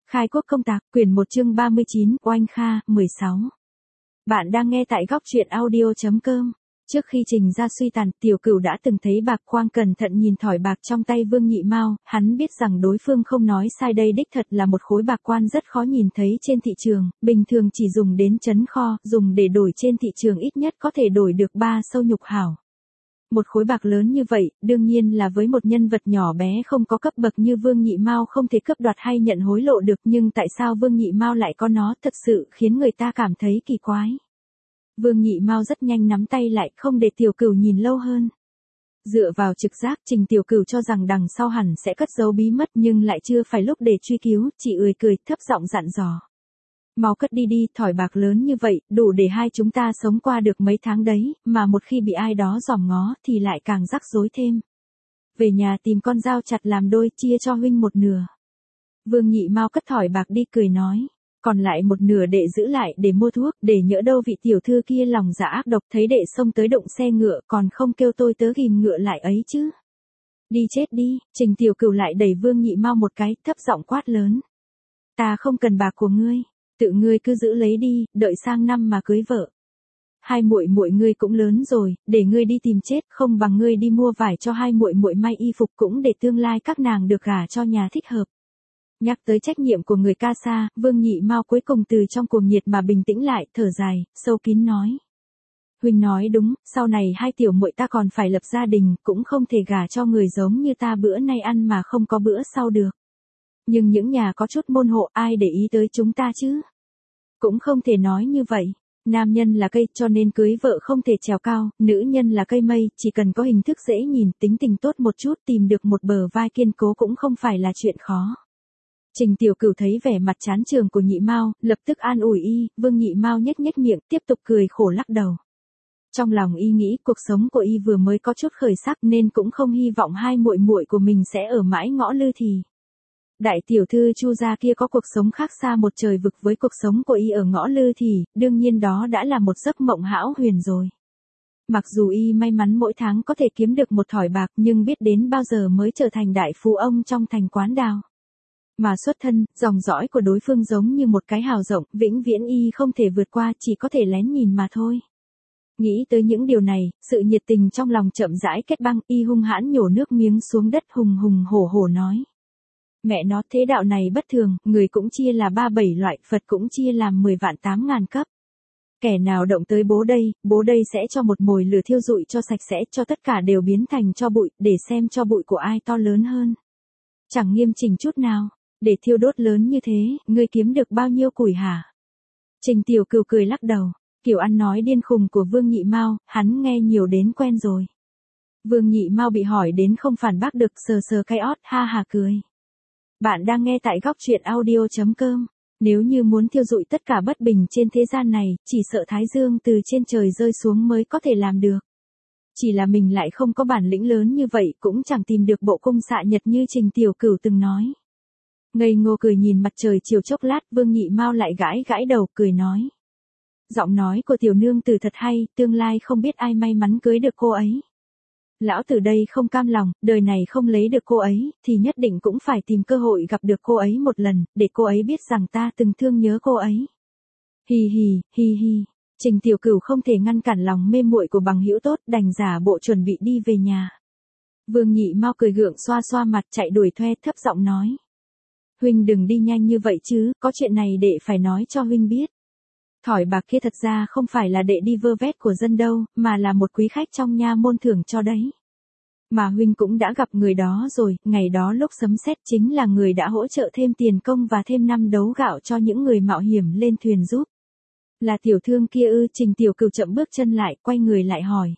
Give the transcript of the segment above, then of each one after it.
Khai quốc công tạc, quyển 1 chương 39, Oanh Kha, 16. Bạn đang nghe tại góc truyện audio.com. Trước khi Trình ra suy tàn, Tiểu Cửu đã từng thấy bạc khoang cẩn thận nhìn thỏi bạc trong tay Vương Nhị Mao, hắn biết rằng đối phương không nói sai, đây đích thật là một khối bạc quan rất khó nhìn thấy trên thị trường, bình thường chỉ dùng đến trấn kho, dùng để đổi trên thị trường ít nhất có thể đổi được 3 sâu nhục hảo. Một khối bạc lớn như vậy, đương nhiên là với một nhân vật nhỏ bé không có cấp bậc như Vương Nhị Mao không thể cướp đoạt hay nhận hối lộ được, nhưng tại sao Vương Nhị Mao lại có nó, thực sự khiến người ta cảm thấy kỳ quái. Vương Nhị Mao rất nhanh nắm tay lại, không để Tiểu Cửu nhìn lâu hơn. Dựa vào trực giác, Trình Tiểu Cửu cho rằng đằng sau hẳn sẽ cất giấu bí mật, nhưng lại chưa phải lúc để truy cứu, chỉ cười thấp giọng dặn dò. Mau cất đi đi, thỏi bạc lớn như vậy, đủ để hai chúng ta sống qua được mấy tháng đấy, mà một khi bị ai đó dòm ngó thì lại càng rắc rối thêm. Về nhà tìm con dao chặt làm đôi, chia cho huynh một nửa. Vương Nhị Mao cất thỏi bạc đi, cười nói. Còn lại một nửa đệ giữ lại để mua thuốc, để nhỡ đâu vị tiểu thư kia lòng dạ ác độc thấy đệ xông tới đụng xe ngựa còn không kêu tôi tớ ghìm ngựa lại ấy chứ. Đi chết đi, Trình Tiểu Cửu lại đẩy Vương Nhị Mao một cái, thấp giọng quát lớn. Ta không cần bạc của ngươi. Tự ngươi cứ giữ lấy đi, đợi sang năm mà cưới vợ. Hai muội muội ngươi cũng lớn rồi, để ngươi đi tìm chết, không bằng ngươi đi mua vải cho hai muội muội may y phục, cũng để tương lai các nàng được gả cho nhà thích hợp. Nhắc tới trách nhiệm của người ca sa, Vương Nhị Mao cuối cùng từ trong cuồng nhiệt mà bình tĩnh lại, thở dài, sâu kín nói. Huynh nói đúng, sau này hai tiểu muội ta còn phải lập gia đình, cũng không thể gả cho người giống như ta bữa nay ăn mà không có bữa sau được. Nhưng những nhà có chút môn hộ, ai để ý tới chúng ta chứ? Cũng không thể nói như vậy. Nam nhân là cây, cho nên cưới vợ không thể trèo cao, nữ nhân là cây mây, chỉ cần có hình thức dễ nhìn, tính tình tốt một chút, tìm được một bờ vai kiên cố cũng không phải là chuyện khó. Trình Tiểu Cửu thấy vẻ mặt chán chường của Nhị Mao, lập tức an ủi y, Vương Nhị Mao nhếch miệng, tiếp tục cười khổ lắc đầu. Trong lòng y nghĩ cuộc sống của y vừa mới có chút khởi sắc nên cũng không hy vọng hai muội muội của mình sẽ ở mãi ngõ lư thì. Đại tiểu thư Chu gia kia có cuộc sống khác xa một trời vực với cuộc sống của y ở ngõ lư thì, đương nhiên đó đã là một giấc mộng hão huyền rồi. Mặc dù y may mắn mỗi tháng có thể kiếm được một thỏi bạc, nhưng biết đến bao giờ mới trở thành đại phú ông trong thành Quán Đào. Mà xuất thân, dòng dõi của đối phương giống như một cái hào rộng, vĩnh viễn y không thể vượt qua, chỉ có thể lén nhìn mà thôi. Nghĩ tới những điều này, sự nhiệt tình trong lòng chậm rãi kết băng, y hung hãn nhổ nước miếng xuống đất, hùng hổ nói. Mẹ nó, thế đạo này bất thường, người cũng chia là 37 loại, Phật cũng chia làm 10 vạn 8 ngàn cấp. Kẻ nào động tới bố đây sẽ cho một mồi lửa thiêu rụi cho sạch sẽ, cho tất cả đều biến thành tro bụi, để xem tro bụi của ai to lớn hơn. Chẳng nghiêm chỉnh chút nào, để thiêu đốt lớn như thế, ngươi kiếm được bao nhiêu củi hả? Trình Tiểu Cửu cười lắc đầu, kiểu ăn nói điên khùng của Vương Nhị Mao, hắn nghe nhiều đến quen rồi. Vương Nhị Mao bị hỏi đến không phản bác được, sờ cái ót, ha hà cười. Bạn đang nghe tại góc truyện audio.com. Nếu như muốn thiêu rụi tất cả bất bình trên thế gian này, chỉ sợ Thái Dương từ trên trời rơi xuống mới có thể làm được. Chỉ là mình lại không có bản lĩnh lớn như vậy, cũng chẳng tìm được bộ cung xạ nhật như Trình Tiểu Cửu từng nói. Ngây ngô cười nhìn mặt trời chiều chốc lát, Vương Nhị Mao lại gãi đầu, cười nói. Giọng nói của tiểu nương tử thật hay, tương lai không biết ai may mắn cưới được cô ấy. Lão tử đây không cam lòng, đời này không lấy được cô ấy, thì nhất định cũng phải tìm cơ hội gặp được cô ấy một lần, để cô ấy biết rằng ta từng thương nhớ cô ấy. Hi hi, Trình Tiểu Cửu không thể ngăn cản lòng mê muội của bằng hữu tốt, đành giả bộ chuẩn bị đi về nhà. Vương Nhị Mao cười gượng xoa mặt, chạy đuổi thuê, thấp giọng nói. Huynh đừng đi nhanh như vậy chứ, có chuyện này đệ phải nói cho huynh biết. Thỏi bạc kia thật ra không phải là đệ đi vơ vét của dân đâu, mà là một quý khách trong nha môn thưởng cho đấy. Mà huynh cũng đã gặp người đó rồi, ngày đó lúc sấm sét chính là người đã hỗ trợ thêm tiền công và thêm 5 đấu gạo cho những người mạo hiểm lên thuyền giúp. Là tiểu thương kia ư? Trình Tiểu Cửu chậm bước chân lại, quay người lại hỏi.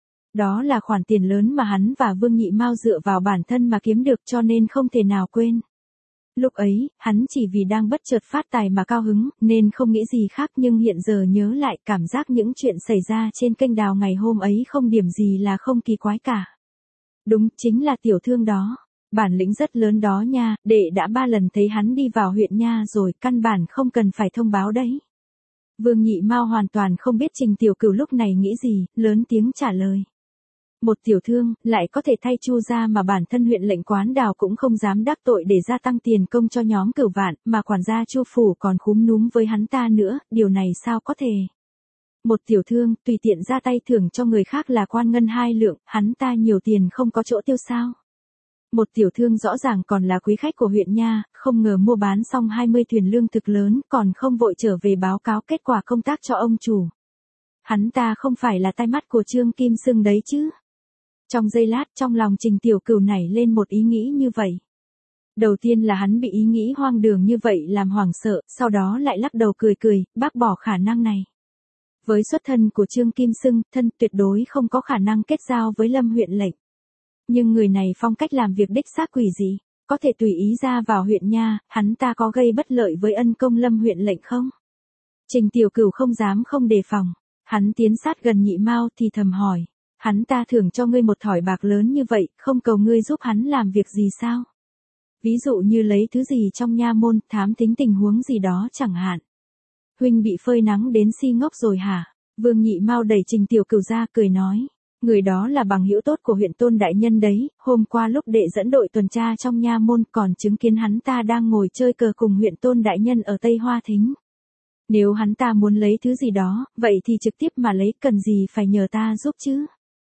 Đó là khoản tiền lớn mà hắn và Vương Nhị Mao dựa vào bản thân mà kiếm được, cho nên không thể nào quên. Lúc ấy, hắn chỉ vì đang bất chợt phát tài mà cao hứng, nên không nghĩ gì khác, nhưng hiện giờ nhớ lại, cảm giác những chuyện xảy ra trên kênh đào ngày hôm ấy không điểm gì là không kỳ quái cả. Đúng, chính là tiểu thương đó. Bản lĩnh rất lớn đó nha, đệ đã 3 lần thấy hắn đi vào huyện nha rồi, căn bản không cần phải thông báo đấy. Vương Nhị Mao hoàn toàn không biết Trình Tiểu Cửu lúc này nghĩ gì, lớn tiếng trả lời. Một tiểu thương, lại có thể thay Chu gia mà bản thân huyện lệnh Quán Đào cũng không dám đắc tội để gia tăng tiền công cho nhóm Cửu Vạn, mà quản gia Chu phủ còn khúm núm với hắn ta nữa, điều này sao có thể. Một tiểu thương, tùy tiện ra tay thưởng cho người khác là quan ngân 2 lượng, hắn ta nhiều tiền không có chỗ tiêu sao. Một tiểu thương rõ ràng còn là quý khách của huyện nha, không ngờ mua bán xong 20 thuyền lương thực lớn, còn không vội trở về báo cáo kết quả công tác cho ông chủ. Hắn ta không phải là tai mắt của Trương Kim Sưng đấy chứ. Trong giây lát trong lòng Trình Tiểu Cửu nảy lên một ý nghĩ như vậy. Đầu tiên là hắn bị ý nghĩ hoang đường như vậy làm hoảng sợ, sau đó lại lắc đầu cười cười, bác bỏ khả năng này. Với xuất thân của Trương Kim Sưng, thân tuyệt đối không có khả năng kết giao với Lâm huyện lệnh. Nhưng người này phong cách làm việc đích xác quỷ dị, có thể tùy ý ra vào huyện nha, hắn ta có gây bất lợi với ân công Lâm huyện lệnh không? Trình Tiểu Cửu không dám không đề phòng, hắn tiến sát gần Nhị Mao thì thầm hỏi, hắn ta thưởng cho ngươi một thỏi bạc lớn như vậy, không cầu ngươi giúp hắn làm việc gì sao? Ví dụ như lấy thứ gì trong nha môn, thám tính tình huống gì đó chẳng hạn. Huynh bị phơi nắng đến si ngốc rồi hả? Vương Nhị Mao đẩy Trình Tiểu Cửu ra cười nói. Người đó là bằng hữu tốt của huyện Tôn đại nhân đấy, hôm qua lúc đệ dẫn đội tuần tra trong nha môn còn chứng kiến hắn ta đang ngồi chơi cờ cùng huyện Tôn đại nhân ở Tây Hoa Thính. Nếu hắn ta muốn lấy thứ gì đó, vậy thì trực tiếp mà lấy, cần gì phải nhờ ta giúp chứ?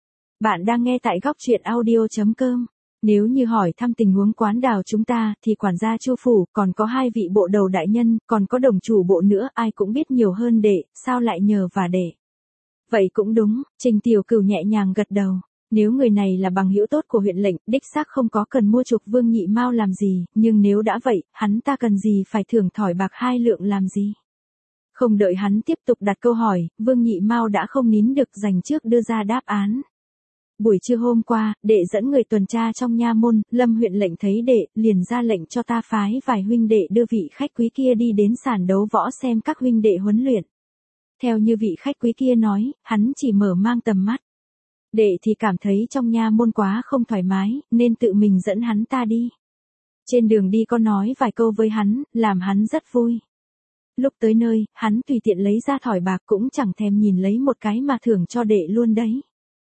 Bạn đang nghe tại góc truyện audio.com. Nếu như hỏi thăm tình huống Quán Đào chúng ta, thì quản gia Chu phủ, còn có 2 vị bộ đầu đại nhân, còn có đồng chủ bộ nữa, ai cũng biết nhiều hơn đệ, sao lại nhờ và đệ? Vậy cũng đúng, Trình Tiểu Cửu nhẹ nhàng gật đầu. Nếu người này là bằng hữu tốt của huyện lệnh, đích xác không có cần mua chuộc Vương Nhị Mao làm gì, nhưng nếu đã vậy, hắn ta cần gì phải thưởng thỏi bạc 2 lượng làm gì? Không đợi hắn tiếp tục đặt câu hỏi, Vương Nhị Mao đã không nín được dành trước đưa ra đáp án. Buổi trưa hôm qua, đệ dẫn người tuần tra trong nha môn, Lâm huyện lệnh thấy đệ, liền ra lệnh cho ta phái vài huynh đệ đưa vị khách quý kia đi đến sàn đấu võ xem các huynh đệ huấn luyện. Theo như vị khách quý kia nói, hắn chỉ mở mang tầm mắt. Đệ thì cảm thấy trong nha môn quá không thoải mái, nên tự mình dẫn hắn ta đi. Trên đường đi có nói vài câu với hắn, làm hắn rất vui. Lúc tới nơi, hắn tùy tiện lấy ra thỏi bạc cũng chẳng thèm nhìn lấy một cái mà thưởng cho đệ luôn đấy.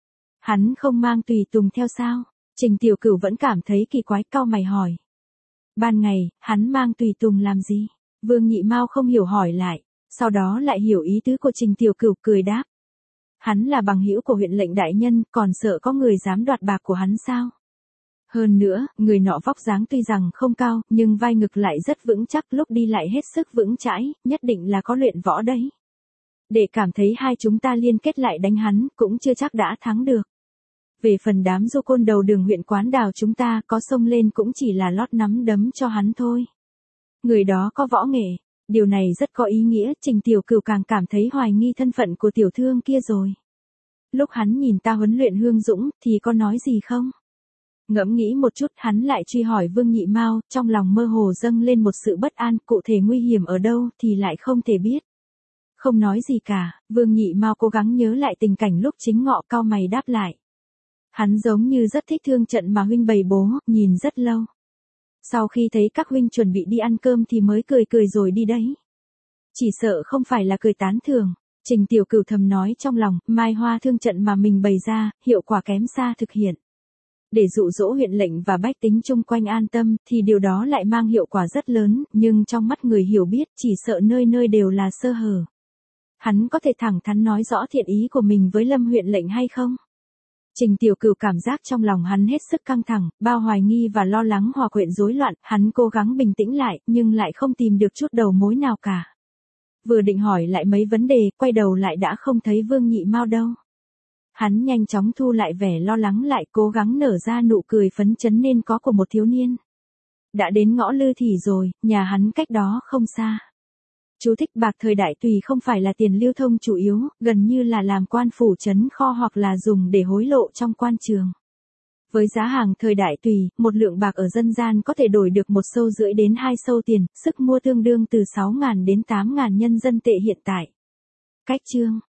Hắn không mang tùy tùng theo sao? Trình Tiểu Cửu vẫn cảm thấy kỳ quái, cau mày hỏi. Ban ngày, hắn mang tùy tùng làm gì? Vương Nhị Mao không hiểu hỏi lại, sau đó lại hiểu ý tứ của Trình Tiểu Cửu cười đáp. Hắn là bằng hữu của huyện lệnh đại nhân, còn sợ có người dám đoạt bạc của hắn sao? Hơn nữa, người nọ vóc dáng tuy rằng không cao, nhưng vai ngực lại rất vững chắc, lúc đi lại hết sức vững chãi, nhất định là có luyện võ đấy. Để cảm thấy hai chúng ta liên kết lại đánh hắn, cũng chưa chắc đã thắng được. Về phần đám du côn đầu đường huyện Quán Đào chúng ta có xông lên cũng chỉ là lót nắm đấm cho hắn thôi. Người đó có võ nghệ, điều này rất có ý nghĩa, Trình Tiểu Cửu càng cảm thấy hoài nghi thân phận của tiểu thương kia rồi. Lúc hắn nhìn ta huấn luyện Hương Dũng, thì có nói gì không? Ngẫm nghĩ một chút, hắn lại truy hỏi Vương Nhị Mao, trong lòng mơ hồ dâng lên một sự bất an, cụ thể nguy hiểm ở đâu thì lại không thể biết. Không nói gì cả, Vương Nhị Mao cố gắng nhớ lại tình cảnh lúc Chính Ngọ, cau mày đáp lại. Hắn giống như rất thích thương trận mà huynh bày bố, nhìn rất lâu. Sau khi thấy các huynh chuẩn bị đi ăn cơm thì mới cười cười rồi đi đấy. Chỉ sợ không phải là cười tán thưởng. Trình Tiểu Cửu thầm nói trong lòng, mai hoa thương trận mà mình bày ra, hiệu quả kém xa thực hiện. Để dụ dỗ huyện lệnh và bách tính chung quanh an tâm, thì điều đó lại mang hiệu quả rất lớn, nhưng trong mắt người hiểu biết, chỉ sợ nơi nơi đều là sơ hở. Hắn có thể thẳng thắn nói rõ thiện ý của mình với Lâm huyện lệnh hay không? Trình Tiểu Cửu cảm giác trong lòng hắn hết sức căng thẳng, bao hoài nghi và lo lắng hòa quyện rối loạn, hắn cố gắng bình tĩnh lại, nhưng lại không tìm được chút đầu mối nào cả. Vừa định hỏi lại mấy vấn đề, quay đầu lại đã không thấy Vương Nhị Mao đâu. Hắn nhanh chóng thu lại vẻ lo lắng lại, cố gắng nở ra nụ cười phấn chấn nên có của một thiếu niên. Đã đến ngõ Lư Thị rồi, nhà hắn cách đó không xa. Chú thích: bạc thời đại Tùy không phải là tiền lưu thông chủ yếu, gần như là làm quan phủ trấn kho hoặc là dùng để hối lộ trong quan trường. Với giá hàng thời đại Tùy, một lượng bạc ở dân gian có thể đổi được 1,5 xu đến 2 xu tiền, sức mua tương đương từ 6.000 đến 8.000 nhân dân tệ hiện tại. Cách chương